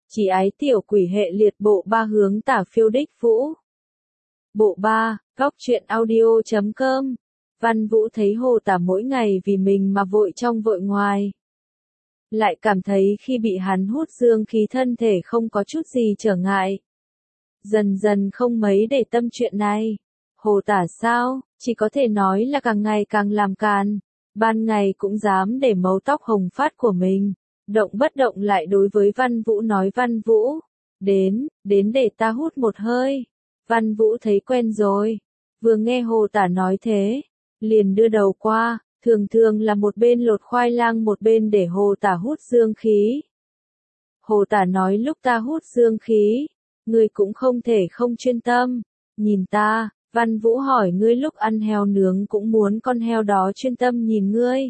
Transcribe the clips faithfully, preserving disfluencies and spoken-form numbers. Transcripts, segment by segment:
Chỉ ái tiểu quỷ hệ liệt bộ ba hướng tả phiêu đích vũ. Bộ ba, góc truyện audio chấm com. Văn Vũ thấy Hồ Tả mỗi ngày vì mình mà vội trong vội ngoài. Lại cảm thấy khi bị hắn hút dương khí thân thể không có chút gì trở ngại. Dần dần không mấy để tâm chuyện này. Hồ Tả sao, chỉ có thể nói là càng ngày càng làm càn. Ban ngày cũng dám để mấu tóc hồng phát của mình. Động bất động lại đối với Văn Vũ nói Văn Vũ. Đến, đến để ta hút một hơi. Văn Vũ thấy quen rồi. Vừa nghe Hồ Tả nói thế. Liền đưa đầu qua, thường thường là một bên lột khoai lang một bên để Hồ Tả hút dương khí. Hồ Tả nói lúc ta hút dương khí, ngươi cũng không thể không chuyên tâm. Nhìn ta, Văn Vũ hỏi ngươi lúc ăn heo nướng cũng muốn con heo đó chuyên tâm nhìn ngươi.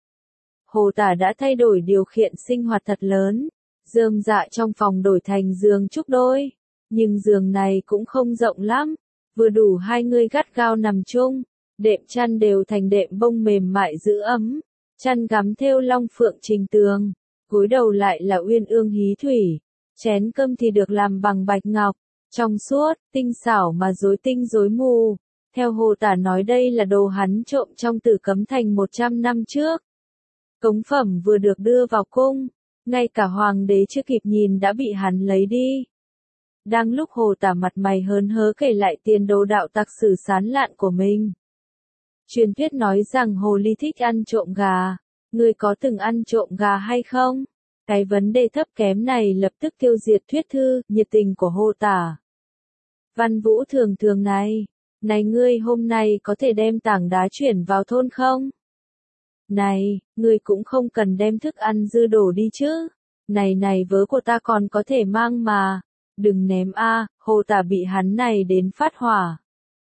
Hồ Tả đã thay đổi điều khiển sinh hoạt thật lớn, rơm rạ trong phòng đổi thành giường trúc đôi, nhưng giường này cũng không rộng lắm, vừa đủ hai người gắt gao nằm chung, đệm chăn đều thành đệm bông mềm mại giữ ấm, chăn gắm thêu long phượng trình tường, gối đầu lại là uyên ương hí thủy, chén cơm thì được làm bằng bạch ngọc, trong suốt, tinh xảo mà rối tinh rối mù. Theo Hồ Tả nói đây là đồ hắn trộm trong Tử Cấm Thành một trăm năm trước. Cống phẩm vừa được đưa vào cung, ngay cả hoàng đế chưa kịp nhìn đã bị hắn lấy đi. Đang lúc Hồ Tả mặt mày hớn hớ kể lại tiền đồ đạo tặc sử sán lạn của mình. Truyền thuyết nói rằng Hồ Ly thích ăn trộm gà, ngươi có từng ăn trộm gà hay không? Cái vấn đề thấp kém này lập tức tiêu diệt thuyết thư, nhiệt tình của Hồ Tả. Văn Vũ thường thường này, này ngươi hôm nay có thể đem tảng đá chuyển vào thôn không? Này, ngươi cũng không cần đem thức ăn dư đổ đi chứ. Này này vớ của ta còn có thể mang mà. Đừng ném a. Hồ Tả bị hắn này đến phát hỏa.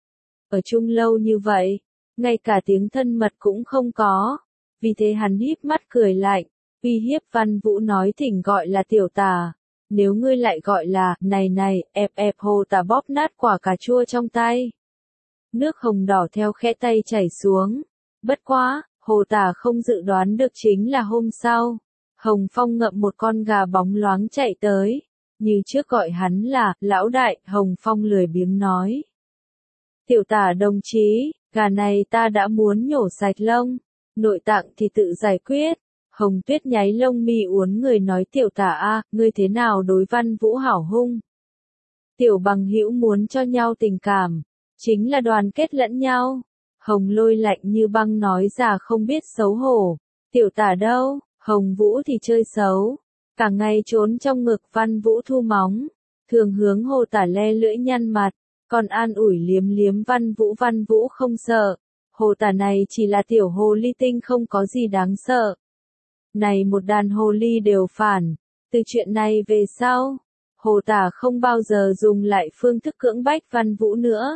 Ở chung lâu như vậy, ngay cả tiếng thân mật cũng không có. Vì thế hắn híp mắt cười lạnh, uy hiếp Văn Vũ nói thỉnh gọi là tiểu Tả. Nếu ngươi lại gọi là, này này, ẹp ẹp Hồ Tả bóp nát quả cà chua trong tay. Nước hồng đỏ theo khẽ tay chảy xuống. Bất quá, Hồ Tả không dự đoán được chính là hôm sau. Hồng Phong ngậm một con gà bóng loáng chạy tới. Như trước gọi hắn là, lão đại, Hồng Phong lười biếng nói. Tiểu Tả đồng chí, gà này ta đã muốn nhổ sạch lông. Nội tạng thì tự giải quyết. Hồng Tuyết nháy lông mi uốn người nói tiểu Tả a, ngươi thế nào đối Văn Vũ hảo hung. Tiểu bằng hữu muốn cho nhau tình cảm, chính là đoàn kết lẫn nhau. Hồng Lôi lạnh như băng nói già không biết xấu hổ. Tiểu Tả đâu, Hồng Vũ thì chơi xấu. Cả ngày trốn trong ngực Văn Vũ thu móng. Thường hướng Hồ Tả le lưỡi nhăn mặt. Còn an ủi liếm liếm Văn Vũ Văn Vũ không sợ. Hồ Tả này chỉ là tiểu hồ ly tinh không có gì đáng sợ. Này một đàn hồ ly đều phản. Từ chuyện này về sau, Hồ Tả không bao giờ dùng lại phương thức cưỡng bách Văn Vũ nữa.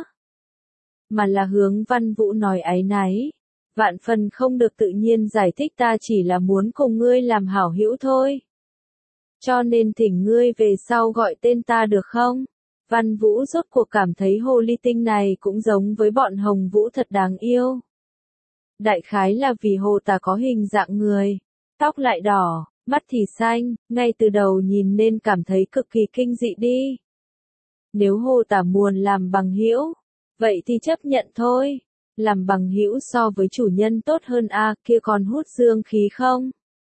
Mà là hướng Văn Vũ nói áy náy. Vạn phần không được tự nhiên giải thích ta chỉ là muốn cùng ngươi làm hảo hữu thôi. Cho nên thỉnh ngươi về sau gọi tên ta được không? Văn Vũ rốt cuộc cảm thấy hồ ly tinh này cũng giống với bọn Hồng Vũ thật đáng yêu. Đại khái là vì Hồ Tả có hình dạng người, tóc lại đỏ, mắt thì xanh, ngay từ đầu nhìn nên cảm thấy cực kỳ kinh dị đi. Nếu Hồ Tả muốn làm bằng hữu, vậy thì chấp nhận thôi. Làm bằng hữu so với chủ nhân tốt hơn a, à, kia còn hút dương khí không?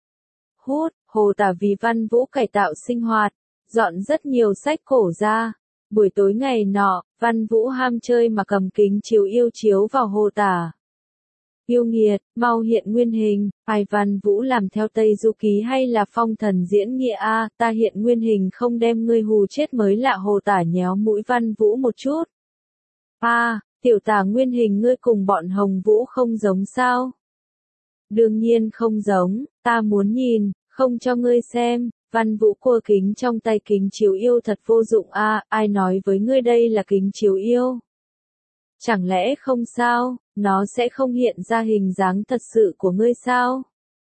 Hút, Hồ Tả vì Văn Vũ cải tạo sinh hoạt, dọn rất nhiều sách cổ ra. Buổi tối ngày nọ, Văn Vũ ham chơi mà cầm kính chiếu yêu chiếu vào Hồ Tả. Yêu nghiệt, mau hiện nguyên hình, ai Văn Vũ làm theo Tây Du Ký hay là Phong Thần diễn nghĩa a, à, ta hiện nguyên hình không đem ngươi hù chết mới lạ. Hồ Tả nhéo mũi Văn Vũ một chút. A, à, tiểu Tả nguyên hình ngươi cùng bọn Hồng Vũ không giống sao? Đương nhiên không giống, ta muốn nhìn, không cho ngươi xem. Văn Vũ cua kính trong tay kính chiếu yêu thật vô dụng a, à, ai nói với ngươi đây là kính chiếu yêu? Chẳng lẽ không sao, nó sẽ không hiện ra hình dáng thật sự của ngươi sao?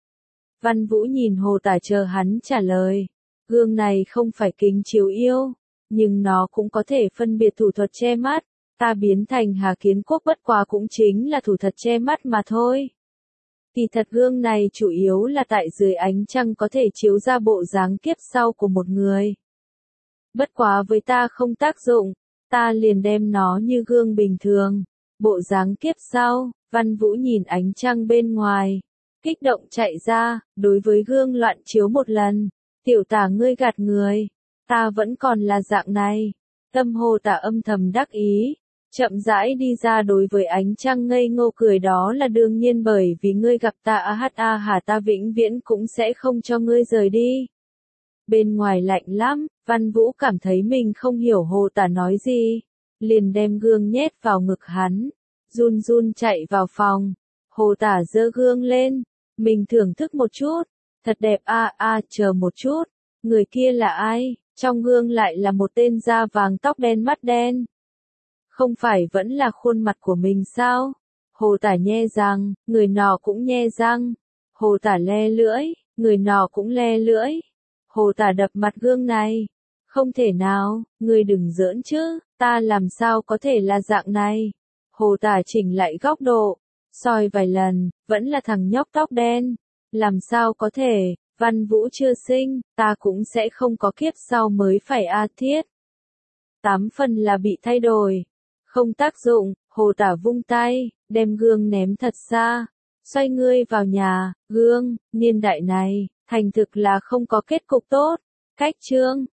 Văn Vũ nhìn Hồ Tả chờ hắn trả lời. Gương này không phải kính chiếu yêu, nhưng nó cũng có thể phân biệt thủ thuật che mắt. Ta biến thành Hà Kiến Quốc bất quá cũng chính là thủ thuật che mắt mà thôi. Kỳ thật gương này chủ yếu là tại dưới ánh trăng có thể chiếu ra bộ dáng kiếp sau của một người. Bất quá với ta không tác dụng, ta liền đem nó như gương bình thường. Bộ dáng kiếp sau, Văn Vũ nhìn ánh trăng bên ngoài, kích động chạy ra, đối với gương loạn chiếu một lần. Tiểu Tả ngươi gạt người, ta vẫn còn là dạng này. Tâm Hồ Tả âm thầm đắc ý, chậm rãi đi ra đối với ánh trăng ngây ngô cười, đó là đương nhiên, bởi vì ngươi gặp ta a hát a hà, ta vĩnh viễn cũng sẽ không cho ngươi rời đi. Bên ngoài lạnh lắm, Văn Vũ cảm thấy mình không hiểu Hồ Tả nói gì, liền đem gương nhét vào ngực hắn, run run chạy vào phòng. Hồ Tả giơ gương lên, mình thưởng thức một chút, thật đẹp a a, chờ một chút, người kia là ai? Trong gương lại là một tên da vàng tóc đen mắt đen. Không phải vẫn là khuôn mặt của mình sao? Hồ Tả nhe răng, người nọ cũng nhe răng. Hồ Tả le lưỡi, người nọ cũng le lưỡi. Hồ Tả đập mặt gương này. Không thể nào, người đừng giỡn chứ, ta làm sao có thể là dạng này. Hồ Tả chỉnh lại góc độ, soi vài lần, vẫn là thằng nhóc tóc đen. Làm sao có thể, Văn Vũ chưa sinh, ta cũng sẽ không có kiếp sau mới phải a thiết. Tám phần là bị thay đổi. Không tác dụng, Hồ Tả vung tay, đem gương ném thật xa. Xoay ngươi vào nhà, gương, niên đại này, thành thực là không có kết cục tốt. Cách chương